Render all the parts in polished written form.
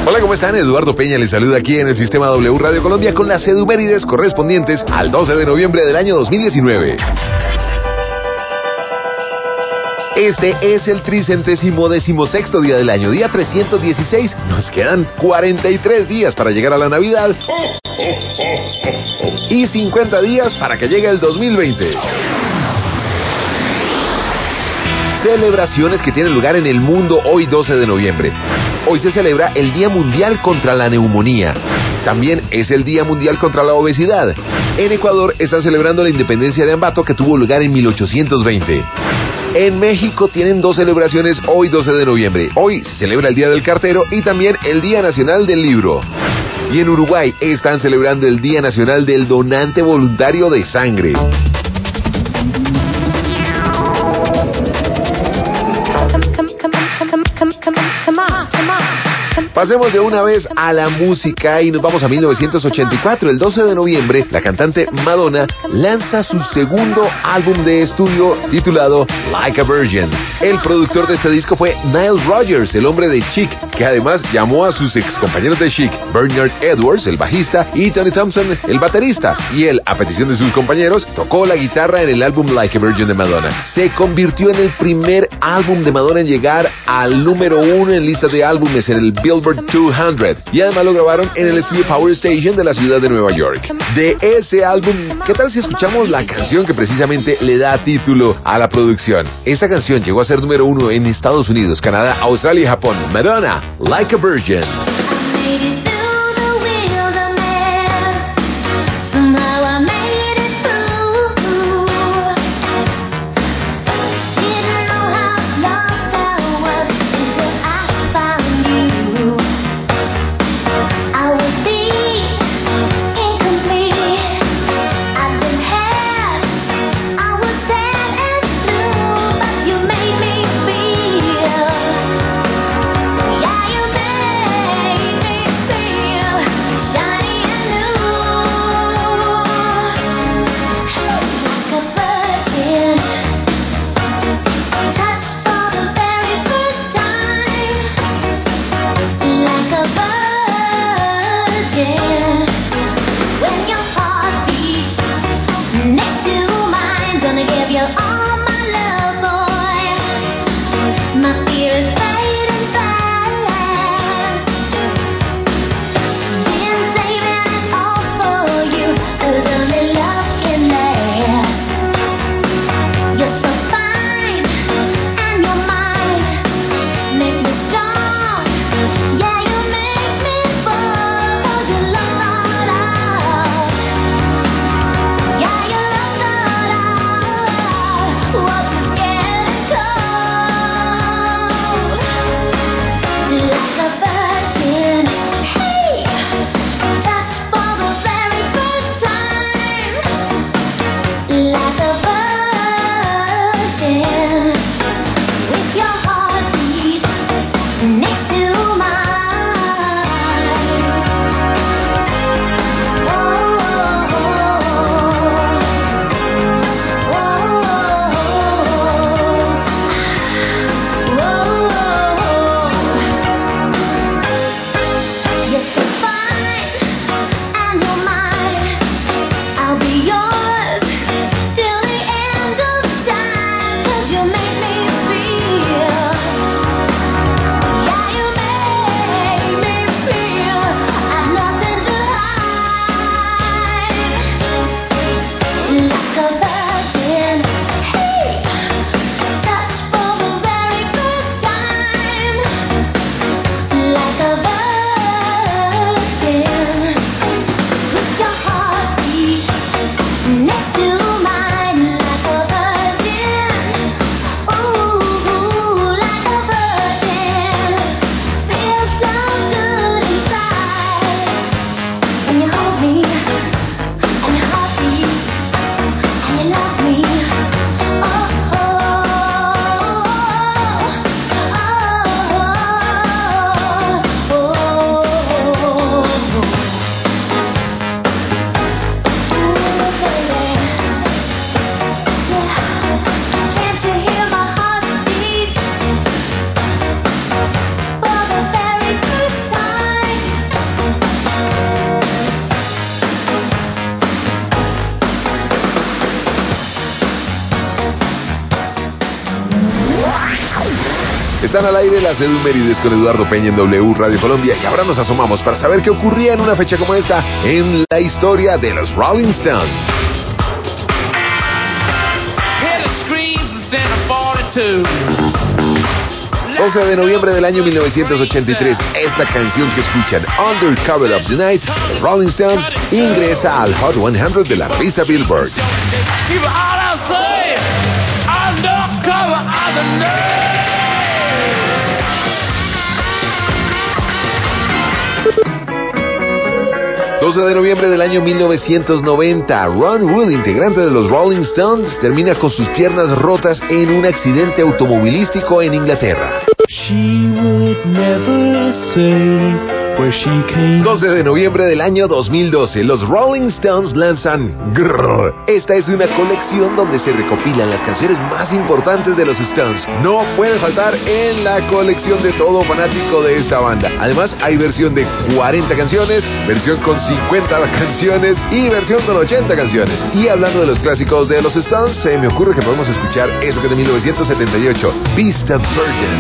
Hola, ¿cómo están? Eduardo Peña les saluda aquí en el Sistema W Radio Colombia con las edumérides correspondientes al 12 de noviembre del año 2019. Este es el 316º día del año, día 316. Nos quedan 43 días para llegar a la Navidad y 50 días para que llegue el 2020. Celebraciones que tienen lugar en el mundo hoy 12 de noviembre. Hoy se celebra el Día Mundial contra la Neumonía. También es el Día Mundial contra la Obesidad. En Ecuador están celebrando la independencia de Ambato, que tuvo lugar en 1820. En México tienen dos celebraciones hoy 12 de noviembre. Hoy se celebra el Día del Cartero y también el Día Nacional del Libro. Y en Uruguay están celebrando el Día Nacional del Donante Voluntario de Sangre. Pasemos de una vez a la música y nos vamos a 1984. El 12 de noviembre, la cantante Madonna lanza su segundo álbum de estudio titulado Like a Virgin. El productor de este disco fue Nile Rodgers, el hombre de Chic, que además llamó a sus ex compañeros de Chic, Bernard Edwards, el bajista, y Tony Thompson, el baterista. Y él, a petición de sus compañeros, tocó la guitarra en el álbum Like a Virgin de Madonna. Se convirtió en el primer álbum de Madonna en llegar al número 1 en lista de álbumes en el Billboard 200, y además lo grabaron en el estudio Power Station de la ciudad de Nueva York. De ese álbum, ¿qué tal si escuchamos la canción que precisamente le da título a la producción? Esta canción llegó a ser número 1 en Estados Unidos, Canadá, Australia y Japón. Madonna, Like a Virgin. aire las Edumérides con Eduardo Peña en W Radio Colombia. Y ahora nos asomamos para saber qué ocurría en una fecha como esta en la historia de los Rolling Stones. 12 de noviembre del año 1983, esta canción que escuchan, Under Cover of the Night, de Rolling Stones, ingresa al Hot 100 de la revista Billboard. 12 de noviembre del año 1990, Ron Wood, integrante de los Rolling Stones, termina con sus piernas rotas en un accidente automovilístico en Inglaterra. 12 de noviembre del año 2012, los Rolling Stones lanzan Grrr. Esta es una colección donde se recopilan las canciones más importantes de los Stones. No puede faltar en la colección de todo fanático de esta banda. Además, hay versión de 40 canciones, versión con 50 canciones y versión con 80 canciones. Y hablando de los clásicos de los Stones, se me ocurre que podemos escuchar esto que es de 1978, Beast of Burden.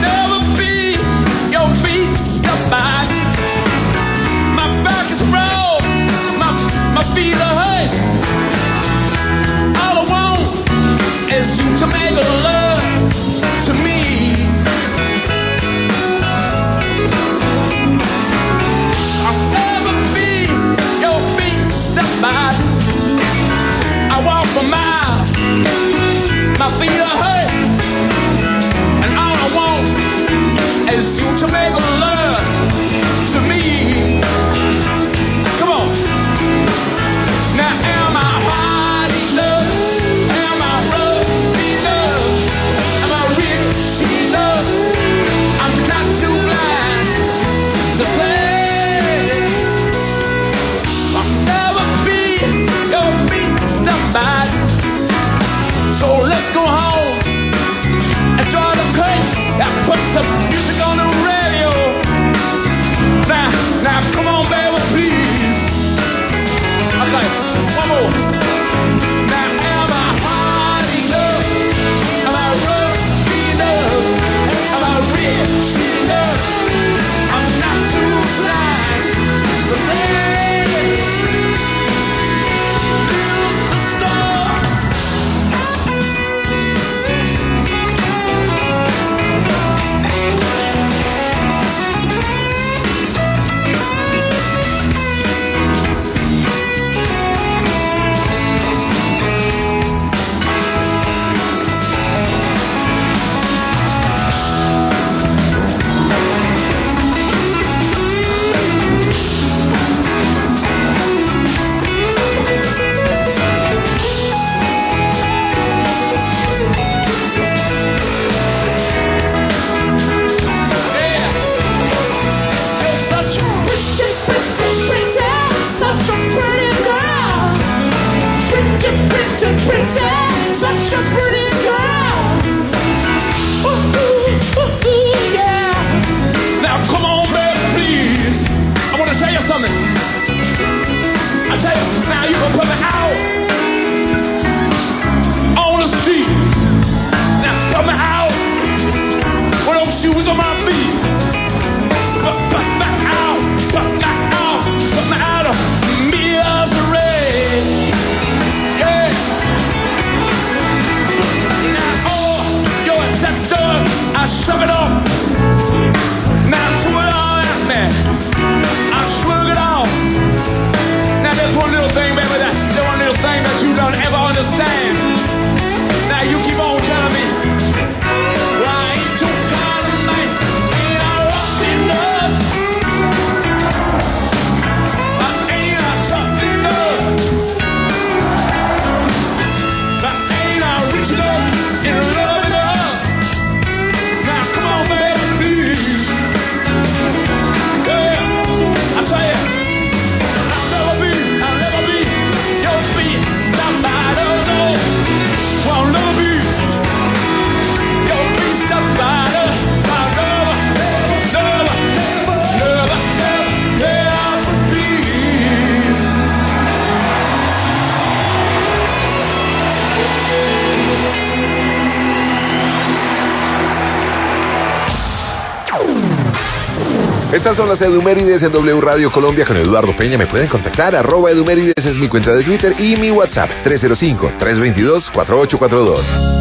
Estas son las Edumérides en W Radio Colombia con Eduardo Peña. Me pueden contactar, @Edumérides es mi cuenta de Twitter y mi WhatsApp, 305-322-4842.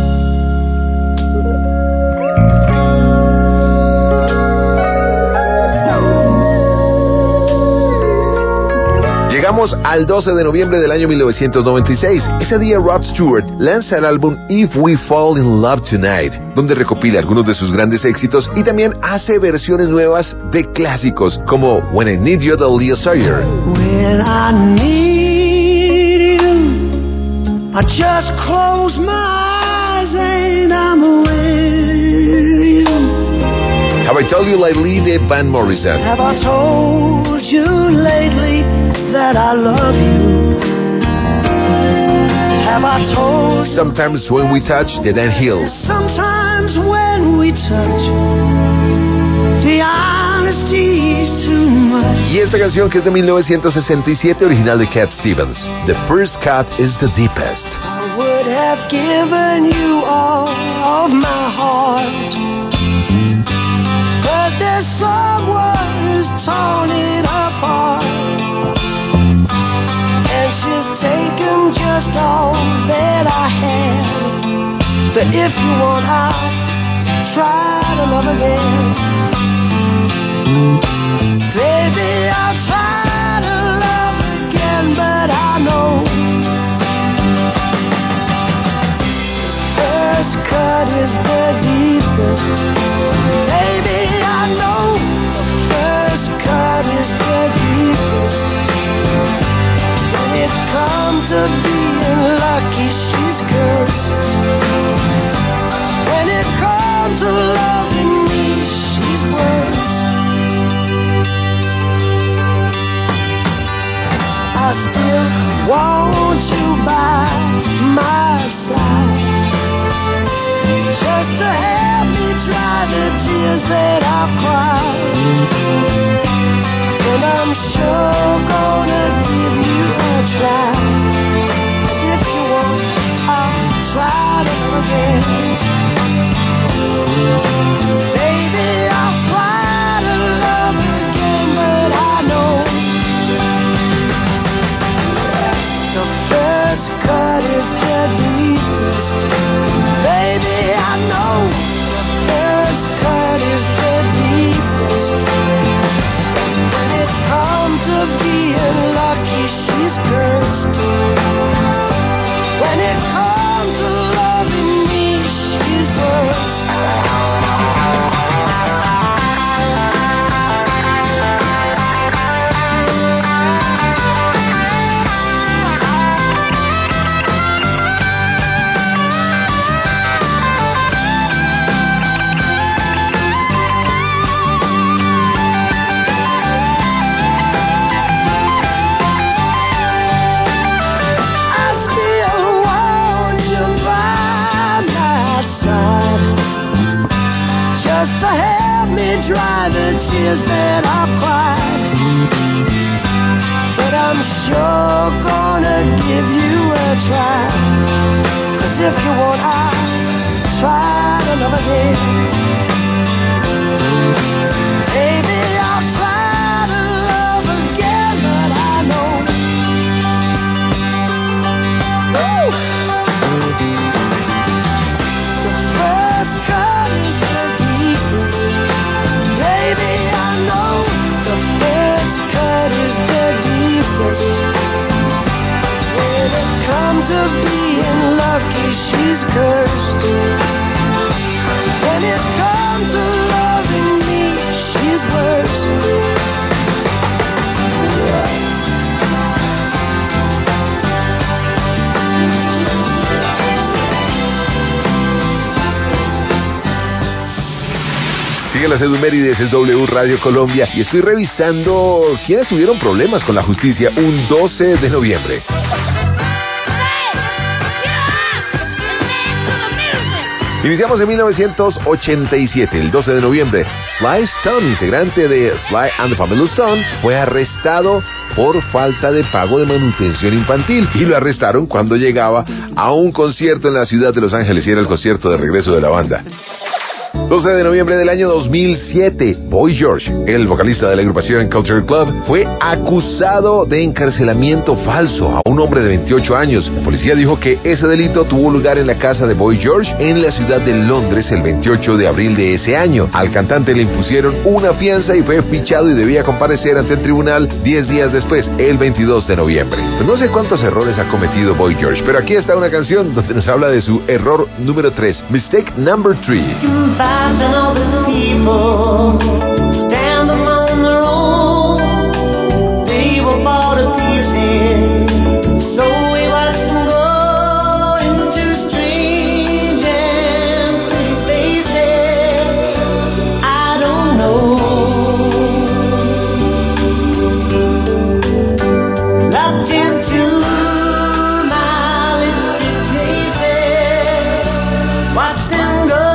Llegamos al 12 de noviembre del año 1996. Ese día Rod Stewart lanza el álbum If We Fall in Love Tonight, donde recopila algunos de sus grandes éxitos y también hace versiones nuevas de clásicos como When I Need You de Leo Sayer. When I need you, I just close my eyes and I'm with you. Have I Told You Lately de Van Morrison. Have I told you lately that I love you? Have I told you? Sometimes When We Touch de Dan Hills. Sometimes when we touch, the honesty is too much. Y esta canción que es de 1967, original de Cat Stevens. The First Cut is the Deepest. I would have given you all of my heart, but there's someone who's torn it apart, and she's taken just all that I had. But if you want, I'll try to love again. Baby, I'll try to love again, but I know the first cut is the deepest. Baby, I know the first cut is the deepest. When it comes to being lucky, she's cursed. When it comes to loving me, she's worse. I still want you by my side, just to help me dry the tears that I've cried. And I'm sure gonna give you a try. If you want, I'll try to love again. Baby, I'll try to love again, but I know the first cut is the deepest. Baby, I know the first cut is the deepest. When it comes to being lucky, she's cursed. When it comes to loving me, she's worse. Dry the tears that I've cried, but I'm sure gonna give you a try. 'Cause if you want, I'll try to love again. Baby, I'll try to love again, but I know the first cut is the deepest. Baby, I know the first cut is the deepest. When it comes to being lucky, she's cursed. When it comes to loving me, she's worse. Sigue las Edumérides, es W Radio Colombia y estoy revisando quiénes tuvieron problemas con la justicia un 12 de noviembre. Iniciamos en 1987, el 12 de noviembre. Sly Stone, integrante de Sly and the Family Stone, fue arrestado por falta de pago de manutención infantil y lo arrestaron cuando llegaba a un concierto en la ciudad de Los Ángeles y era el concierto de regreso de la banda. 12 de noviembre del año 2007, Boy George, el vocalista de la agrupación Culture Club, fue acusado de encarcelamiento falso a un hombre de 28 años. La policía dijo que ese delito tuvo lugar en la casa de Boy George en la ciudad de Londres el 28 de abril de ese año. Al cantante le impusieron una fianza y fue fichado y debía comparecer ante el tribunal 10 días después, el 22 de noviembre. Pues no sé cuántos errores ha cometido Boy George, pero aquí está una canción donde nos habla de su error número 3, Mistake Number 3. And all the people stand among their own. They were bought to pieces, so we watched them go into strange and pretty faces. I don't know. Locked into my lipstick places, watched them go.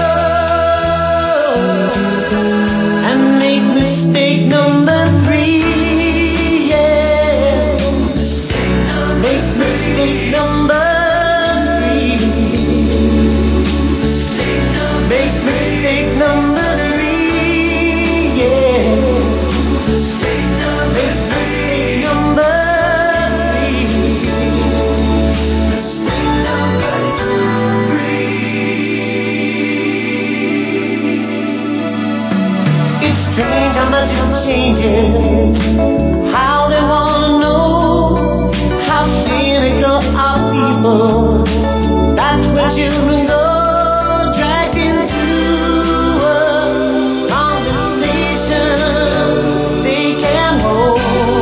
Strange how much it changes, how they wanna know, how cynical are people. That's where children go, dragged into a conversation they can't hold.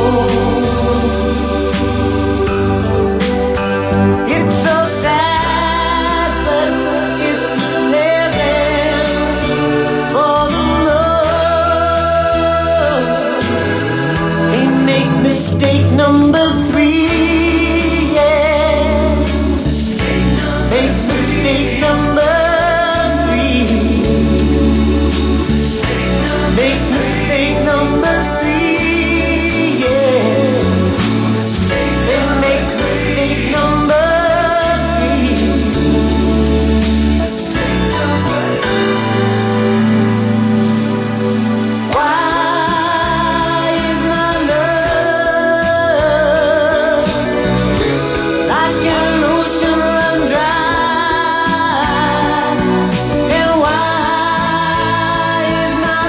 It's so sad, but it's living for the mistake number 3, yeah. Make mistake number 3. Make mistake number 3, yeah. They make mistake number 3. Why is my love like an ocean run dry? And why is my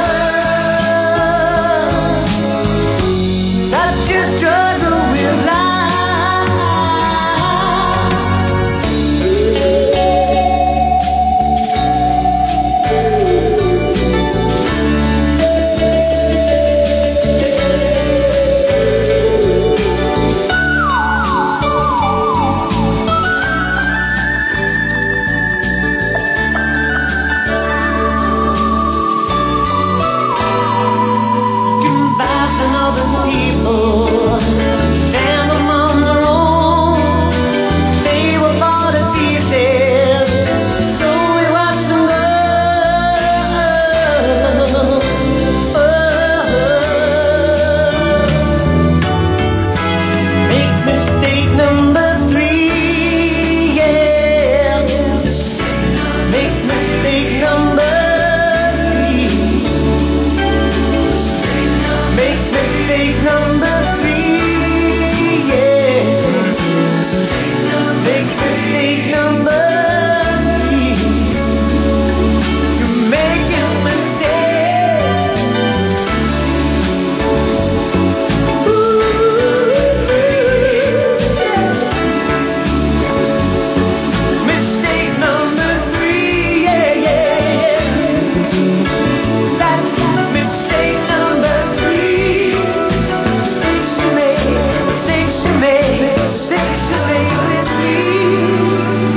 love such a struggle with life? Combating other people, stand among their own. They were bought to pieces, so we watched them go. Make mistake number 3, yeah. Make mistake number 3. Make mistake number 3, yeah. Make mistake number 3. You're making a mistake. Mistake number 3, yeah, yeah. That's mistake number 3. Mistakes you make, mistakes you make, mistakes you make with me.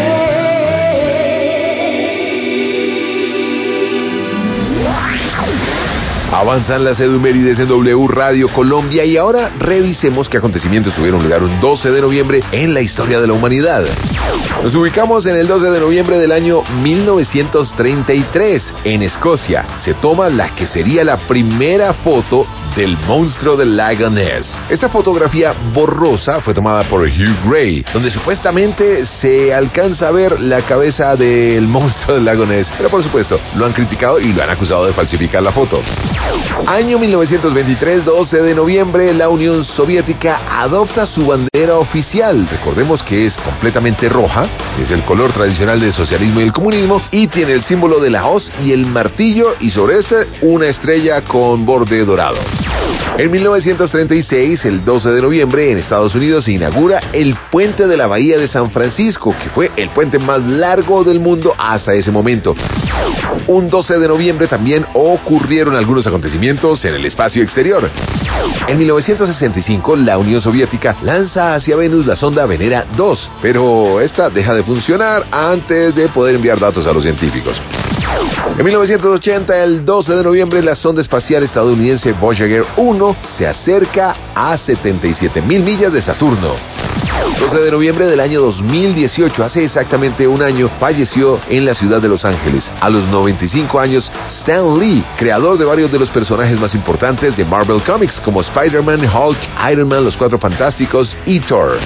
Avanzan las edumérides en W Radio Colombia y ahora revisemos qué acontecimientos tuvieron lugar un 12 de noviembre en la historia de la humanidad. Nos ubicamos en el 12 de noviembre del año 1933. En Escocia se toma la que sería la primera foto del monstruo del lago Ness. Esta fotografía borrosa fue tomada por Hugh Gray, donde supuestamente se alcanza a ver la cabeza del monstruo del lago Ness, pero por supuesto lo han criticado y lo han acusado de falsificar la foto. Año 1923, 12 de noviembre, la Unión Soviética adopta su bandera oficial. Recordemos que es completamente roja, es el color tradicional del socialismo y el comunismo, y tiene el símbolo de la hoz y el martillo, y sobre este una estrella con borde dorado. En 1936, el 12 de noviembre, en Estados Unidos se inaugura el puente de la Bahía de San Francisco, que fue el puente más largo del mundo hasta ese momento. Un 12 de noviembre también ocurrieron algunos acontecimientos en el espacio exterior. En 1965, la Unión Soviética lanza hacia Venus la sonda Venera 2, pero esta deja de funcionar antes de poder enviar datos a los científicos. En 1980, el 12 de noviembre, la sonda espacial estadounidense Voyager 1 se acerca a 77.000 millas de Saturno. 12 de noviembre del año 2018, hace exactamente un año, falleció en la ciudad de Los Ángeles, a los 95 años, Stan Lee, creador de varios de los personajes más importantes de Marvel Comics, como Spider-Man, Hulk, Iron Man, Los Cuatro Fantásticos y Thor.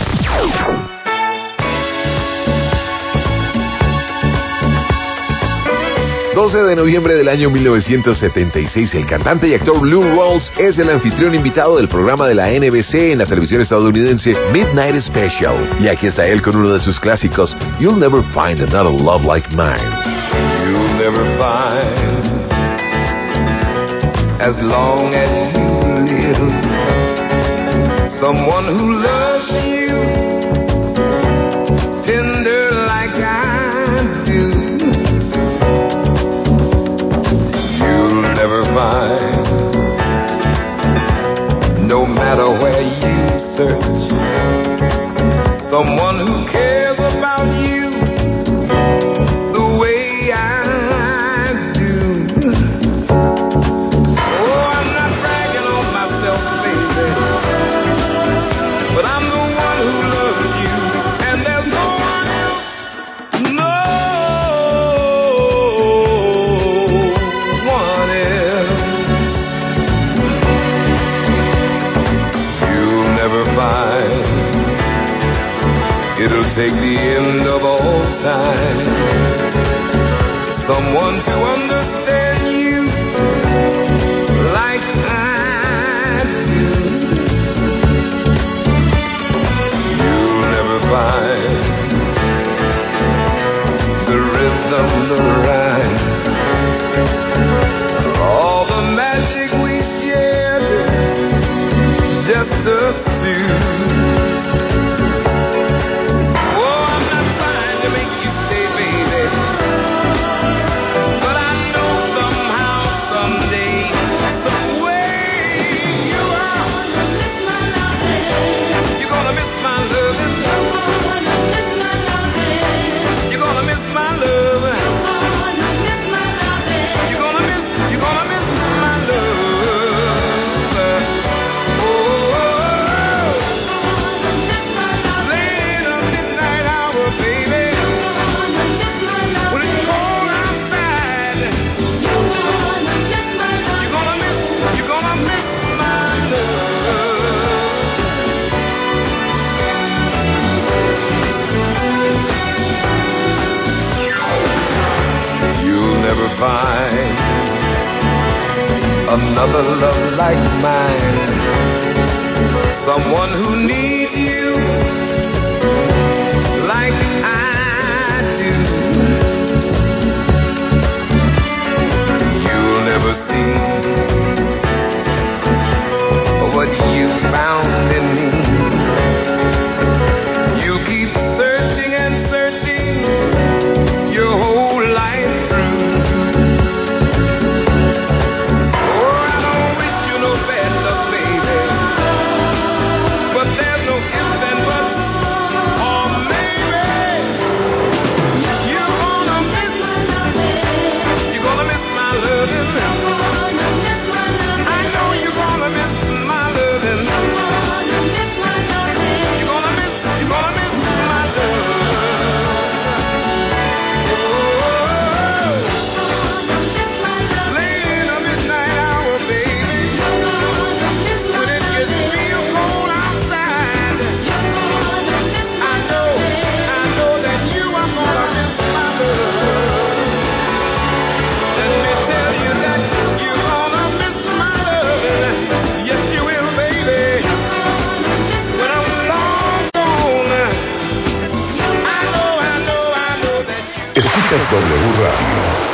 12 de noviembre del año 1976, el cantante y actor Lou Rawls es el anfitrión invitado del programa de la NBC en la televisión estadounidense Midnight Special. Y aquí está él con uno de sus clásicos, You'll Never Find Another Love Like Mine. You'll never find, as long as you live, someone who loves you tender like I do. Never find, no matter where you search, someone who cares about you the way I do. Oh, I'm not bragging on myself, baby, but I'm the one who loves you, and there's no one else, no one else. You'll never find, it'll take the end of all time, someone to understand you like I do. You'll never find the rhythm, the rhyme, all the magic we shared, just us two. Oh, I'm not trying to make you stay, baby, but I know somehow, someday, some way you are. You're gonna miss my loving. You're gonna miss my loving. You're gonna miss my love. Oh, late in the midnight hour, baby, when it's cold outside, you're gonna miss my love. You'll never find another love like mine, someone who needs you like I do. You'll never see what you found in me. You keep searching and searching your whole life through. Oh, I don't wish you no bad luck, baby, but there's no Escuchas W Radio.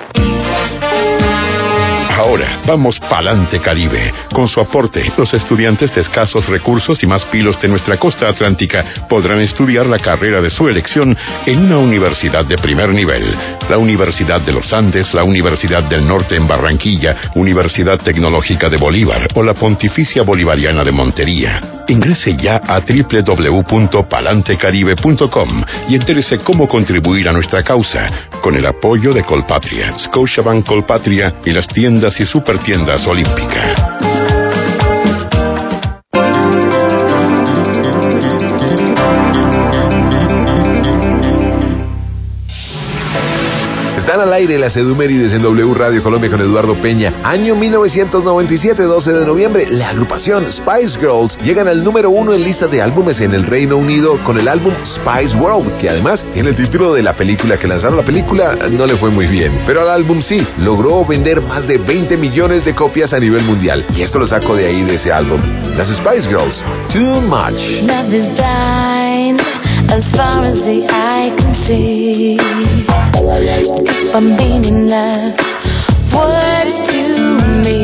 Ahora, vamos pa'lante Caribe. Con su aporte, los estudiantes de escasos recursos y más pilos de nuestra costa atlántica podrán estudiar la carrera de su elección en una universidad de primer nivel. La Universidad de los Andes, la Universidad del Norte en Barranquilla, Universidad Tecnológica de Bolívar o la Pontificia Bolivariana de Montería. Ingrese ya a www.palantecaribe.com y entérese cómo contribuir a nuestra causa con el apoyo de Colpatria, Scotiabank Colpatria y las tiendas y supertiendas Olímpica. Están al aire las Edumérides en W Radio Colombia con Eduardo Peña. Año 1997, 12 de noviembre, la agrupación Spice Girls llegan al número 1 en listas de álbumes en el Reino Unido con el álbum Spice World, que además tiene el título de la película que lanzaron. La película no le fue muy bien, pero al álbum sí, logró vender más de 20 millones de copias a nivel mundial. Y esto lo saco de ahí, de ese álbum. Las Spice Girls, Too Much. Love is blind as far as the eye can see. If I'm meaningless, words to me.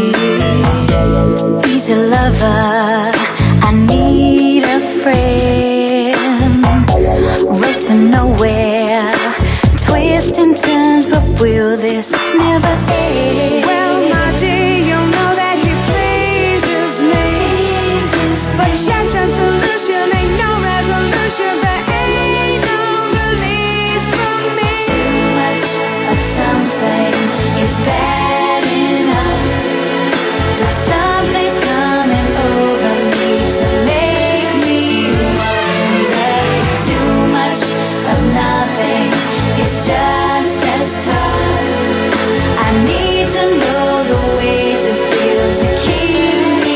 He's a lover, I need a friend. Right to nowhere, twists and turns, but will this never end? Well, my dear, you know that he pleases me, but chance and solution ain't no resolution. There ain't no release from me. Too much of something is bad enough. But something's coming over me to make me wonder. Too much of nothing is just as tough. I need to know the way to feel to keep me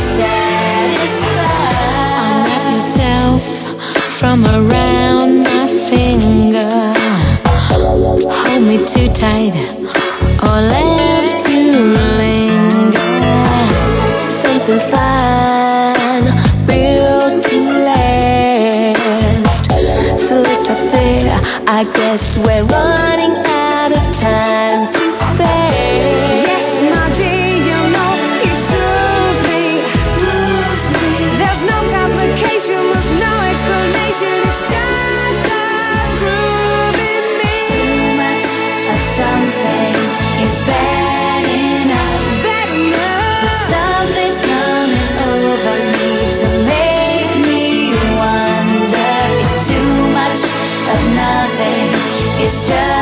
satisfied. Unwrap yourself from around my finger. Hold me too tight or left to linger. Safe and fine, built to last. Slipped up there, I guess we're running out of time to spare. Yes, my dear, you know he soothes me. There's no complication, there's no explanation. It's just a groove in me. Too much of something is bad enough. Bad enough. Something's coming over me to make me wonder. It's too much of nothing. It's just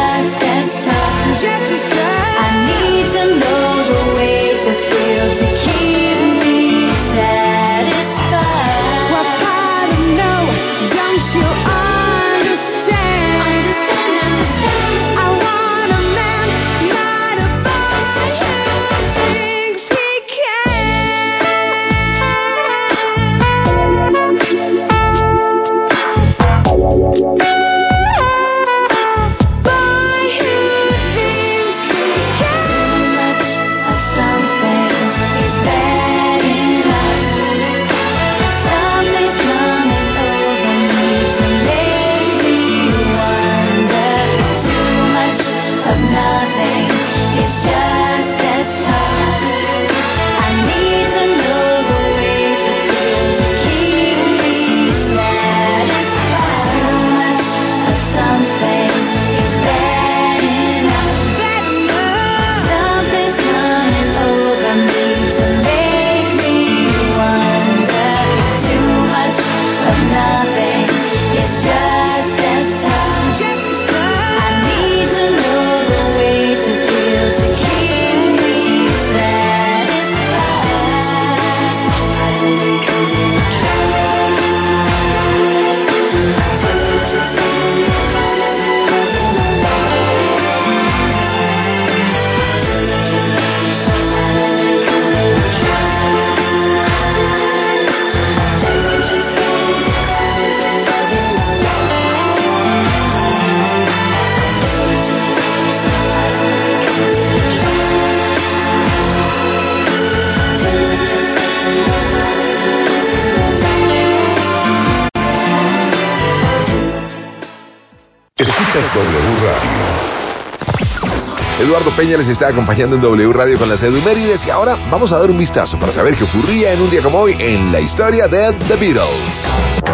W Radio. Eduardo Peña les está acompañando en W Radio con las Edumérides y ahora vamos a dar un vistazo para saber qué ocurría en un día como hoy en la historia de The Beatles.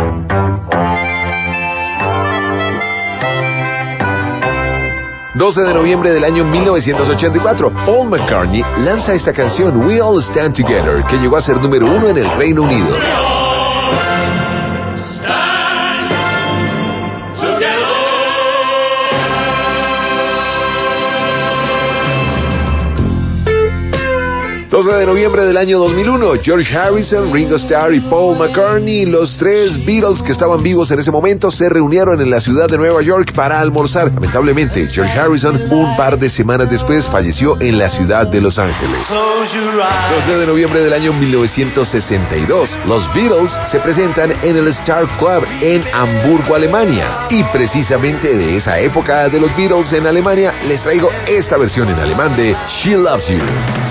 12 de noviembre del año 1984, Paul McCartney lanza esta canción We All Stand Together, que llegó a ser número 1 en el Reino Unido. 12 de noviembre del año 2001, George Harrison, Ringo Starr y Paul McCartney, los tres Beatles que estaban vivos en ese momento, se reunieron en la ciudad de Nueva York para almorzar. Lamentablemente, George Harrison, un par de semanas después, falleció en la ciudad de Los Ángeles. 12 de noviembre del año 1962, los Beatles se presentan en el Star Club en Hamburgo, Alemania. Y precisamente de esa época de los Beatles en Alemania, les traigo esta versión en alemán de She Loves You.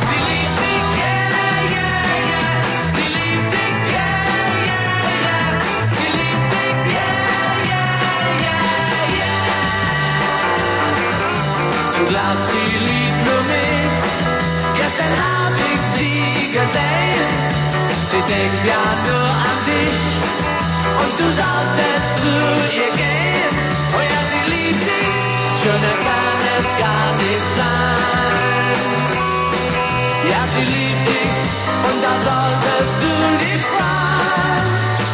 Denkt ja nur an dich und du solltest zu ihr gehen. Oh ja, sie liebt dich, schöner kann es gar nicht sein. Ja, sie liebt dich und da solltest du dich freuen.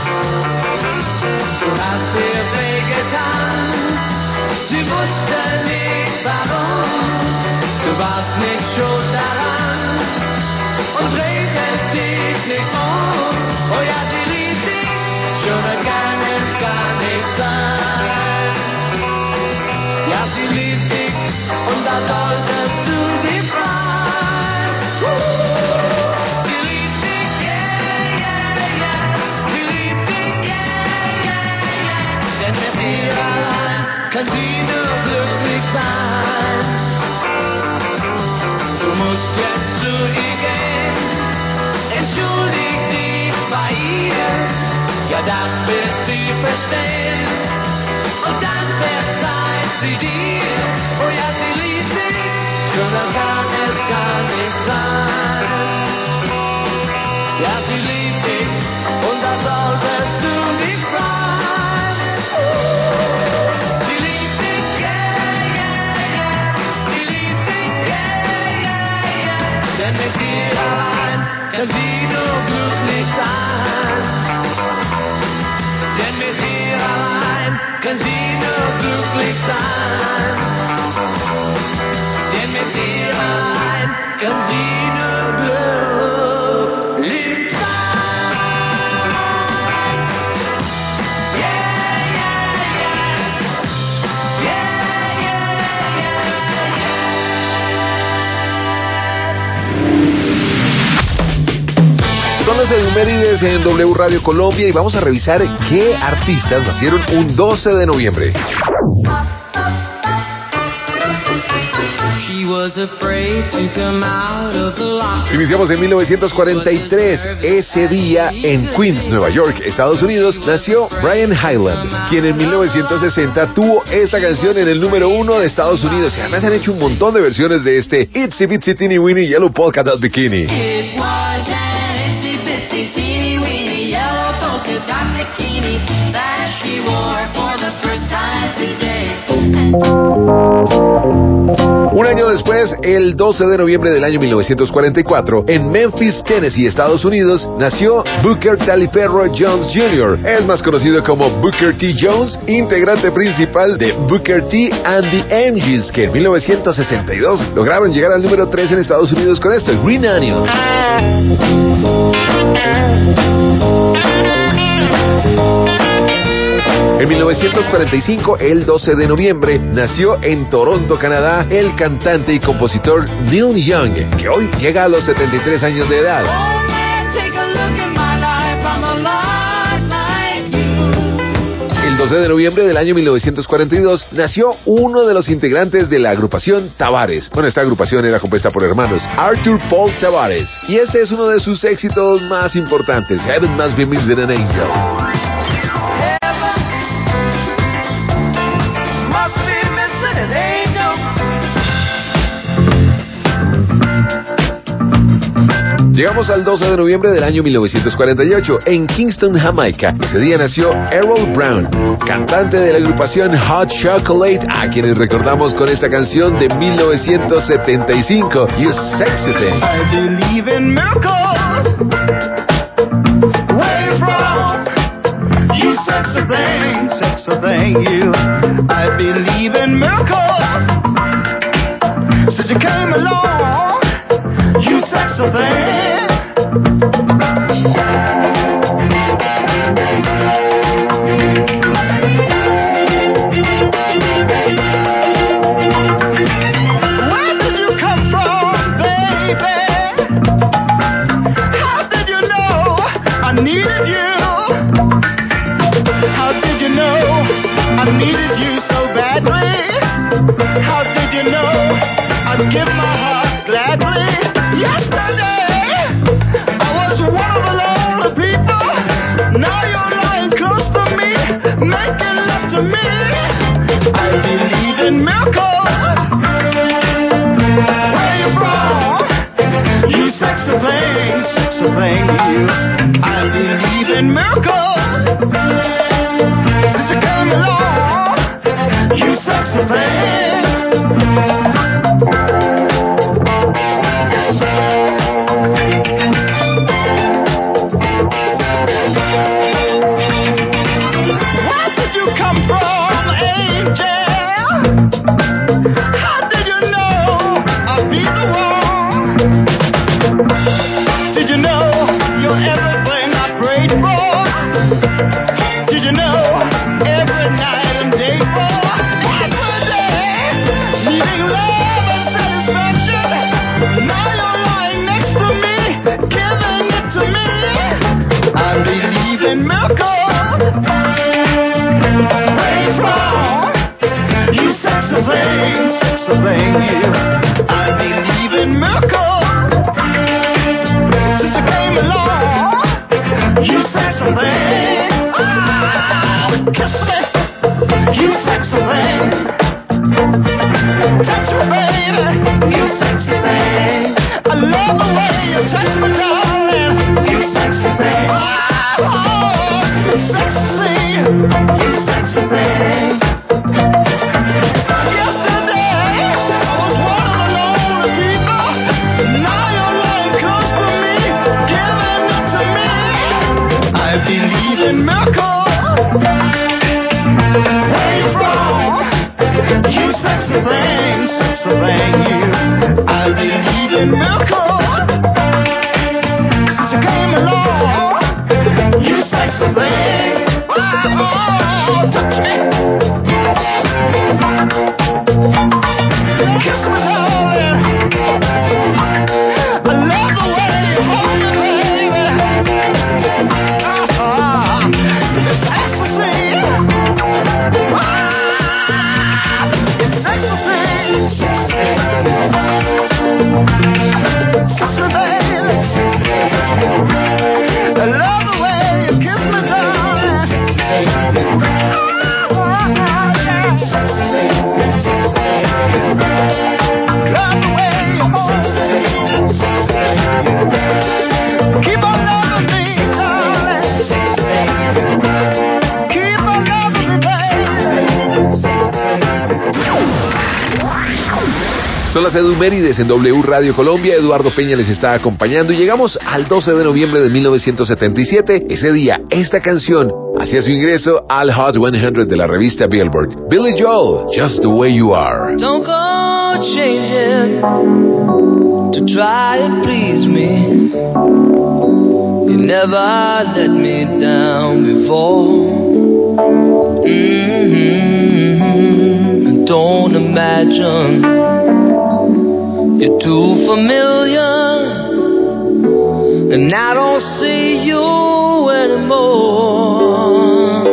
Du hast ihr wehgetan, sie wusste nicht warum. Du warst nicht schuld daran und drehst es dich nicht um. Oh ja, sie liebt dich, schöner kann es gar nicht sein. Ja, sie liebt dich und da solltest du dich freuen. Sie liebt dich, yeah, yeah, yeah. Sie liebt dich, yeah, yeah, yeah. Denn mit ihr allein kann sie nur glücklich sein. Du musst jetzt zu ihr gehen, entschuldig dich bei ihr, ja das wird sie verstehen, und dann verzeiht sie dir, oh ja sie liebt dich, schöner kann es gar nicht sein, ja sie liebt dich, und da solltest du dich freuen, sie liebt dich, yeah, yeah, yeah, sie liebt dich, yeah, yeah, yeah, denn mit dir allein kann sie nur glücklich sein. Denn mit dir allein kann sie nur glücklich sein. Denn mit dir allein kann sie nur glücklich sein. Yeah, yeah, yeah. Yeah, yeah, yeah. Son las Edumérides en W Radio Colombia y vamos a revisar qué artistas nacieron un 12 de noviembre. Iniciamos en 1943. Ese día en Queens, Nueva York, Estados Unidos, nació Brian Hyland, quien en 1960 tuvo esta canción en el número 1 de Estados Unidos. Y además han hecho un montón de versiones de este Itsy Bitsy Teeny Weeny Yellow Polka Dot Bikini. Teeny weeny yellow polka dot bikini that she wore for the first time today. Un año después, el 12 de noviembre del año 1944, en Memphis, Tennessee, Estados Unidos, nació Booker Taliaferro Jones Jr. Es más conocido como Booker T. Jones, integrante principal de Booker T. and the MGs, que en 1962 lograron llegar al número 3 en Estados Unidos con esto, Green Onion. En 1945, el 12 de noviembre, nació en Toronto, Canadá, el cantante y compositor Neil Young, que hoy llega a los 73 años de edad. El 12 de noviembre del año 1942 nació uno de los integrantes de la agrupación Tavares. Bueno, esta agrupación era compuesta por hermanos Arthur Paul Tavares, y este es uno de sus éxitos más importantes, Heaven Must Be Missing an Angel. Must be Llegamos al 12 de noviembre del año 1948 en Kingston, Jamaica. Ese día nació Errol Brown, cantante de la agrupación Hot Chocolate, a quienes recordamos con esta canción de 1975, You Sexy Thing. I believe in miracles. Where you from? You sexy thing, you. I believe in miracles. Since you came along, you sexy thing. Give my heart gladly. Yesterday, I was one of the lonely people. Now you're lying close to me, making love to me. I believe in miracles. Where you from? You sexy thing, you. I believe in miracles. Since you came along, you sexy thing. Son las Edumérides en W Radio Colombia. Eduardo Peña les está acompañando y llegamos al 12 de noviembre de 1977. Ese día, esta canción hacía su ingreso al Hot 100 de la revista Billboard. Billy Joel, Just the Way You Are. Don't go changing to try and please me. You never let me down before. Don't imagine you're too familiar, and I don't see you anymore.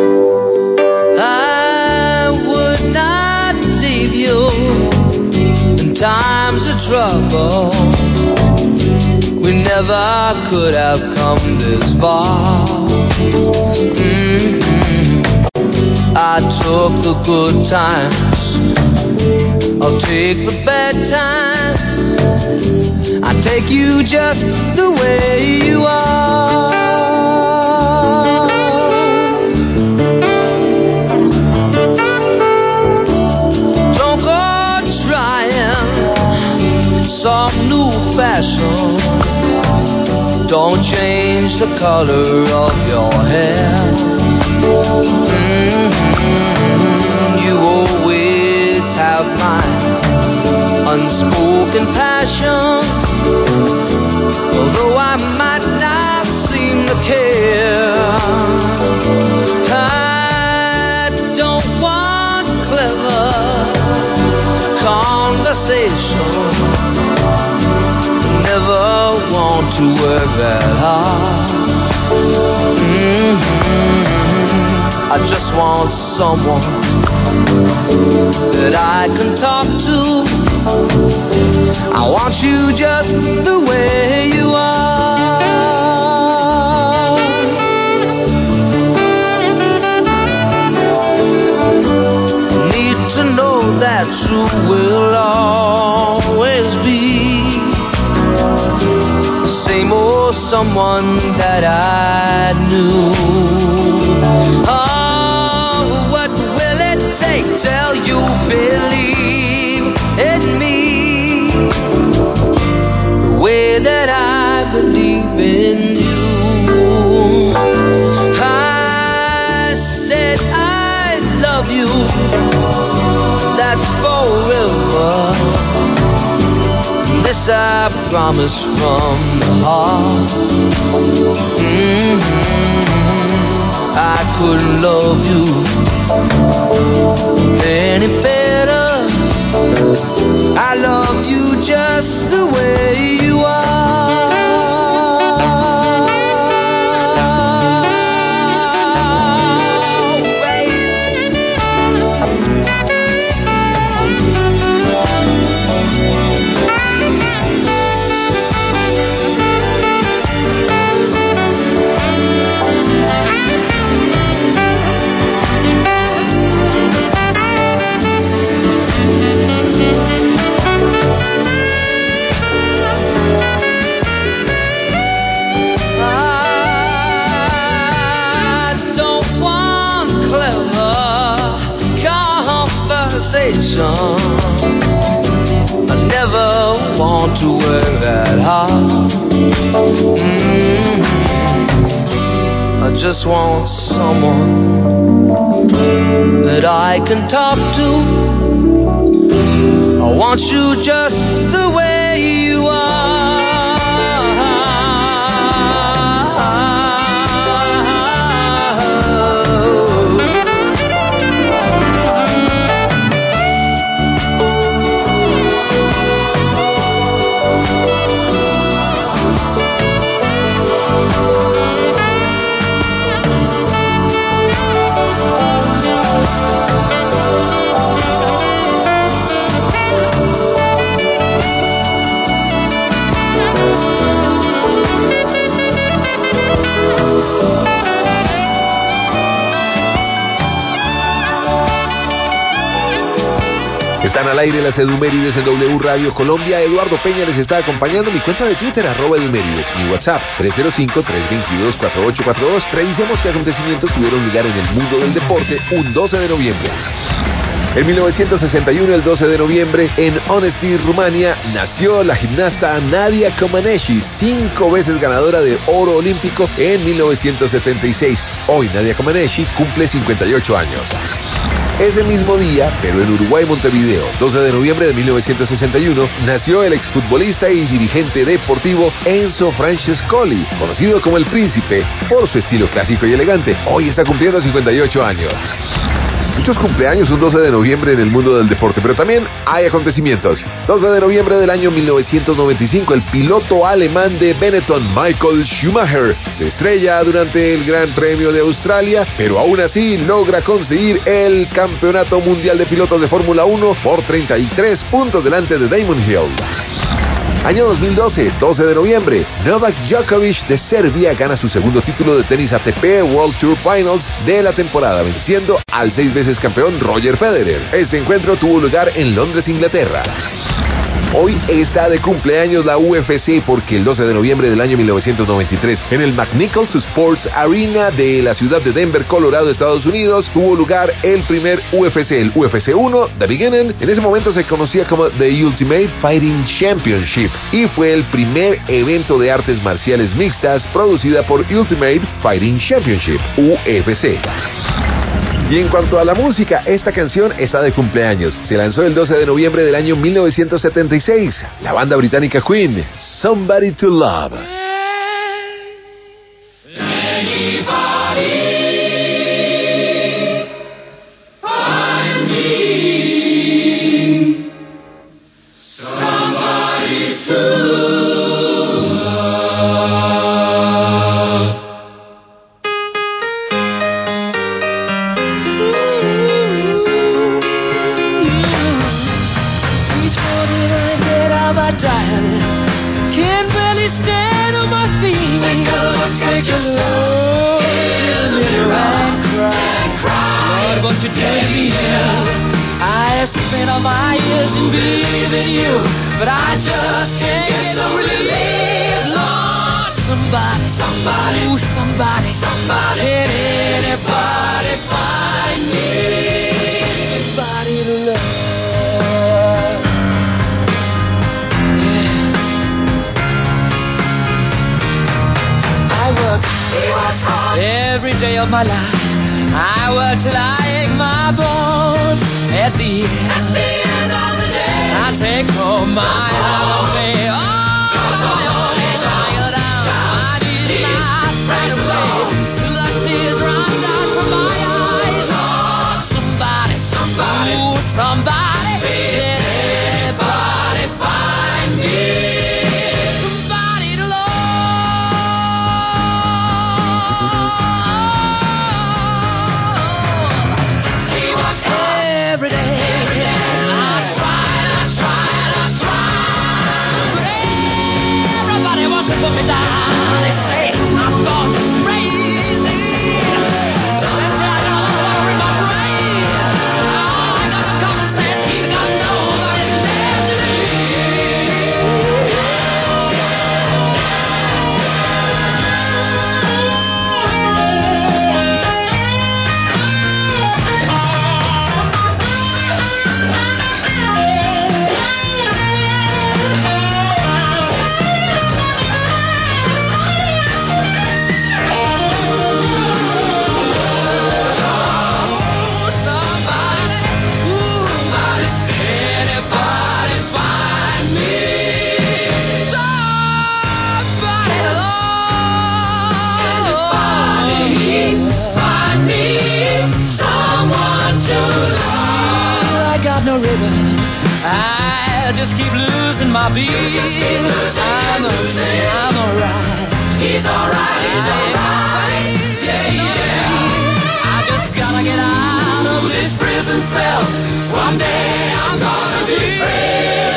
I would not leave you in times of trouble. We never could have come this far. I took the good times, I'll take the bad times. I take you just the way you are. Don't go trying some new fashion. Don't change the color of your hair. You always have my unspoken passion. Although I might not seem to care, I don't want clever conversation. Never want to work that hard. I just want someone that I can talk to. I want you just the way you are. Need to know that you will always be the same old someone that I knew. Oh, what will it take till you believe in me the way that I believe in you? I said I love you, that's forever. This I promise from the heart. I couldn't love you any better. I love you just the way you are. I never want to work that hard. I just want someone that I can talk to. I want you just the way you are. Están al aire las Edumérides en W Radio Colombia. Eduardo Peña les está acompañando. Mi cuenta de Twitter, @Edumérides. Mi WhatsApp, 305-322-4842. Revisemos qué acontecimientos tuvieron lugar en el mundo del deporte un 12 de noviembre. En 1961, el 12 de noviembre, en Honesti, Rumania, nació la gimnasta Nadia Comaneci, 5 veces ganadora de oro olímpico en 1976. Hoy Nadia Comaneci cumple 58 años. Ese mismo día, pero en Uruguay, Montevideo, 12 de noviembre de 1961, nació el exfutbolista y dirigente deportivo Enzo Francescoli, conocido como El Príncipe por su estilo clásico y elegante. Hoy está cumpliendo 58 años. Muchos cumpleaños un 12 de noviembre en el mundo del deporte, pero también hay acontecimientos. 12 de noviembre del año 1995, el piloto alemán de Benetton, Michael Schumacher, se estrella durante el Gran Premio de Australia, pero aún así logra conseguir el Campeonato Mundial de Pilotos de Fórmula 1 por 33 puntos delante de Damon Hill. Año 2012, 12 de noviembre, Novak Djokovic de Serbia gana su segundo título de tenis ATP World Tour Finals de la temporada, venciendo al 6 veces campeón Roger Federer. Este encuentro tuvo lugar en Londres, Inglaterra. Hoy está de cumpleaños la UFC porque el 12 de noviembre del año 1993 en el McNichols Sports Arena de la ciudad de Denver, Colorado, Estados Unidos, tuvo lugar el primer UFC, el UFC 1, The Beginning. En ese momento se conocía como The Ultimate Fighting Championship y fue el primer evento de artes marciales mixtas producida por Ultimate Fighting Championship, UFC. Y en cuanto a la música, esta canción está de cumpleaños. Se lanzó el 12 de noviembre del año 1976. La banda británica Queen, Somebody to Love. My years in believing you, but I just can't get no relief. Lord, somebody, ooh, somebody, can anybody find me somebody to love? Yeah. I work hard every day of my life. I work till I ache my bones. At the end of the day, I take home my holiday. Oh, tired out, I need my right away till the tears run down from my eyes. Oh, somebody, ooh, somebody, can anybody find me somebody to love? He works hard every day. I try. But everybody wants to put me down. They say I'm gone crazy. They say I got a lot of water in my brain. Oh, I got no common sense. He's got nobody left to no rhythm. I just keep losing my beat. I'm alright. He's alright. Yeah. I just gotta get out of this prison cell. One day I'm gonna be free.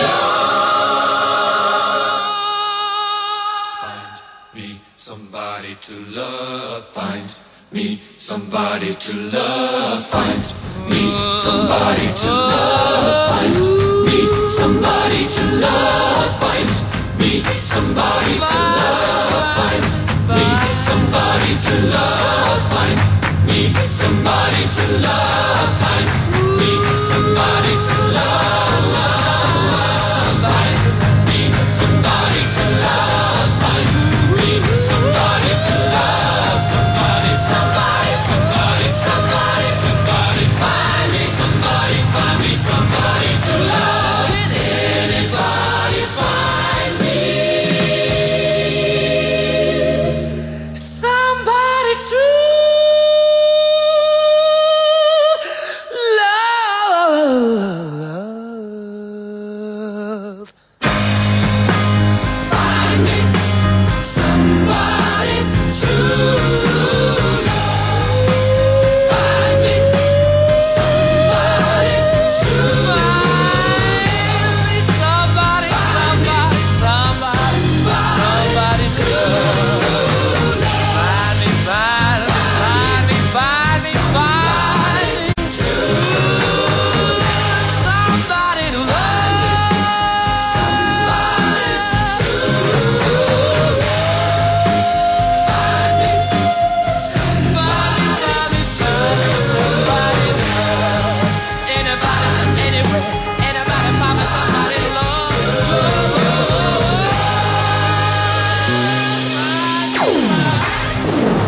Find me somebody to love. Find me somebody to love. Find me somebody to love. Find me somebody to love. Find me somebody to love. Find me somebody to love. Find me somebody to love. Find me somebody to love. Find me somebody to love. Find me somebody to love. Somebody. Find me somebody.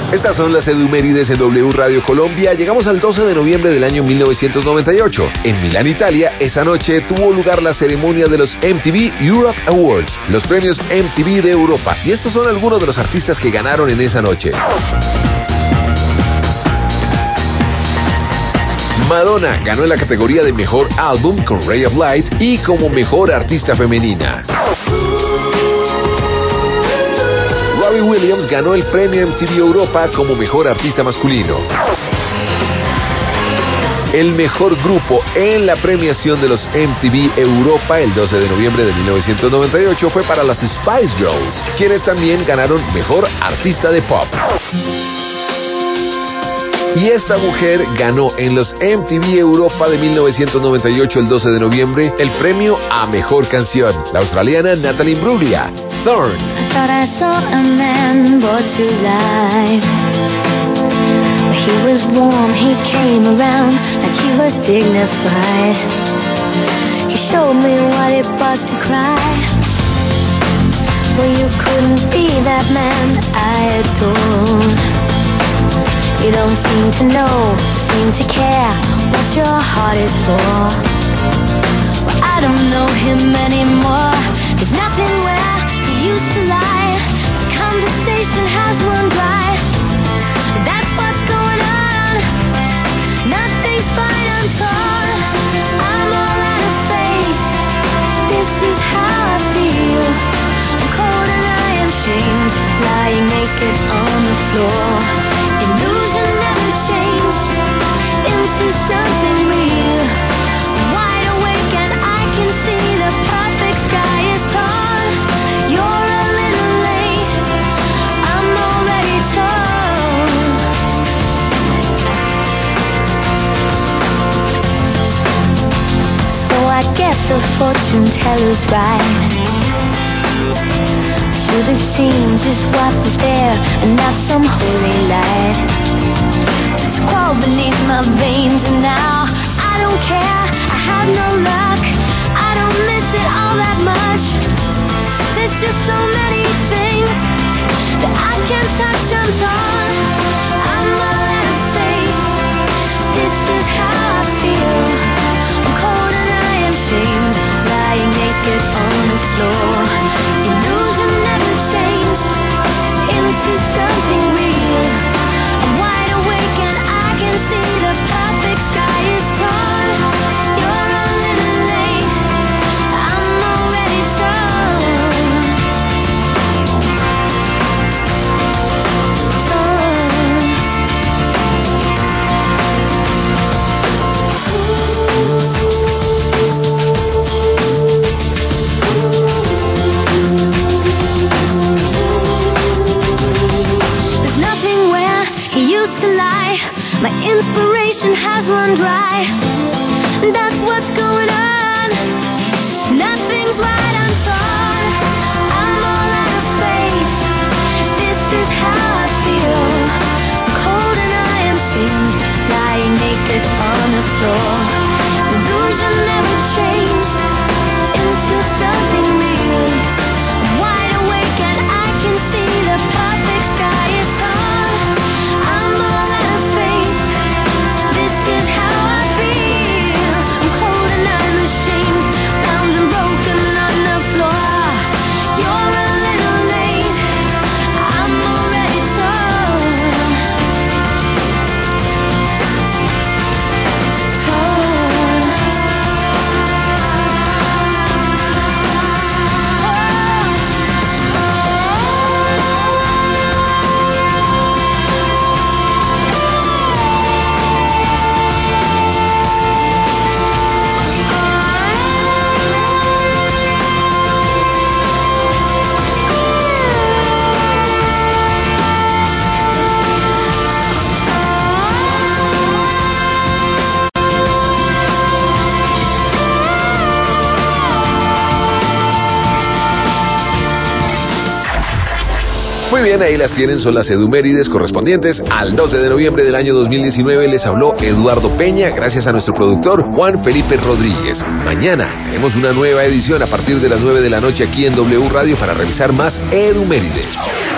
Estas son las edumérides en W Radio Colombia. Llegamos al 12 de noviembre del año 1998. En Milán, Italia, esa noche tuvo lugar la ceremonia de los MTV Europe Awards, los premios MTV de Europa. Y estos son algunos de los artistas que ganaron en esa noche. Madonna ganó en la categoría de Mejor Álbum con Ray of Light y como Mejor Artista Femenina. Robbie Williams ganó el premio MTV Europa como Mejor Artista Masculino. El mejor grupo en la premiación de los MTV Europa el 12 de noviembre de 1998 fue para las Spice Girls, quienes también ganaron Mejor Artista de Pop. Y esta mujer ganó en los MTV Europa de 1998 el 12 de noviembre el premio a Mejor Canción, la australiana Natalie Imbruglia, Thorn. I thought I saw a man brought to life. He was warm, he came around like he was dignified. He showed me what it was to cry. Well, you couldn't be that man I adore. You don't seem to know, seem to care what your heart is for. Well, I don't know him anymore. There's nothing where he used to lie. The conversation has run dry. That's what's going on. Nothing's fine, I'm torn. I'm all out of faith. This is how I feel. I'm cold and I am shamed, lying naked on the floor. Illusion never changed into something real. Wide awake and I can see the perfect sky is torn. You're a little late, I'm already torn. So I get the fortune teller's right. Should have seen just what was there and not some holy light. It's crawled beneath my veins and now I don't care, I have no luck. I don't miss it all that much. There's just so many things that I can't touch, I'm torn. I'm all out of faith. This is how I feel. I'm cold and I am shamed, lying naked on the floor. Illusion never changed into something real. I'm wide awake and I can see the perfect sky is torn. You're a little late, I'm already torn. There's nothing where he used to lie. My inspiration has run dry. That's what's going on. Nothing's right, I'm torn. I'm all out of faith. This is how I feel. I'm cold and I am shamed, lying naked on the floor. Illusion never changed into something real. I'm wide awake and I can see the perfect sky is torn. I'm all out of faith. This is how I feel. I'm cold and I'm ashamed, bound and broken on the floor. You're a little late, I'm already torn. Muy bien, ahí las tienen, son las edumérides correspondientes al 12 de noviembre del año 2019. Les habló Eduardo Peña, gracias a nuestro productor Juan Felipe Rodríguez. Mañana tenemos una nueva edición a partir de las 9 de la noche aquí en W Radio para revisar más edumérides.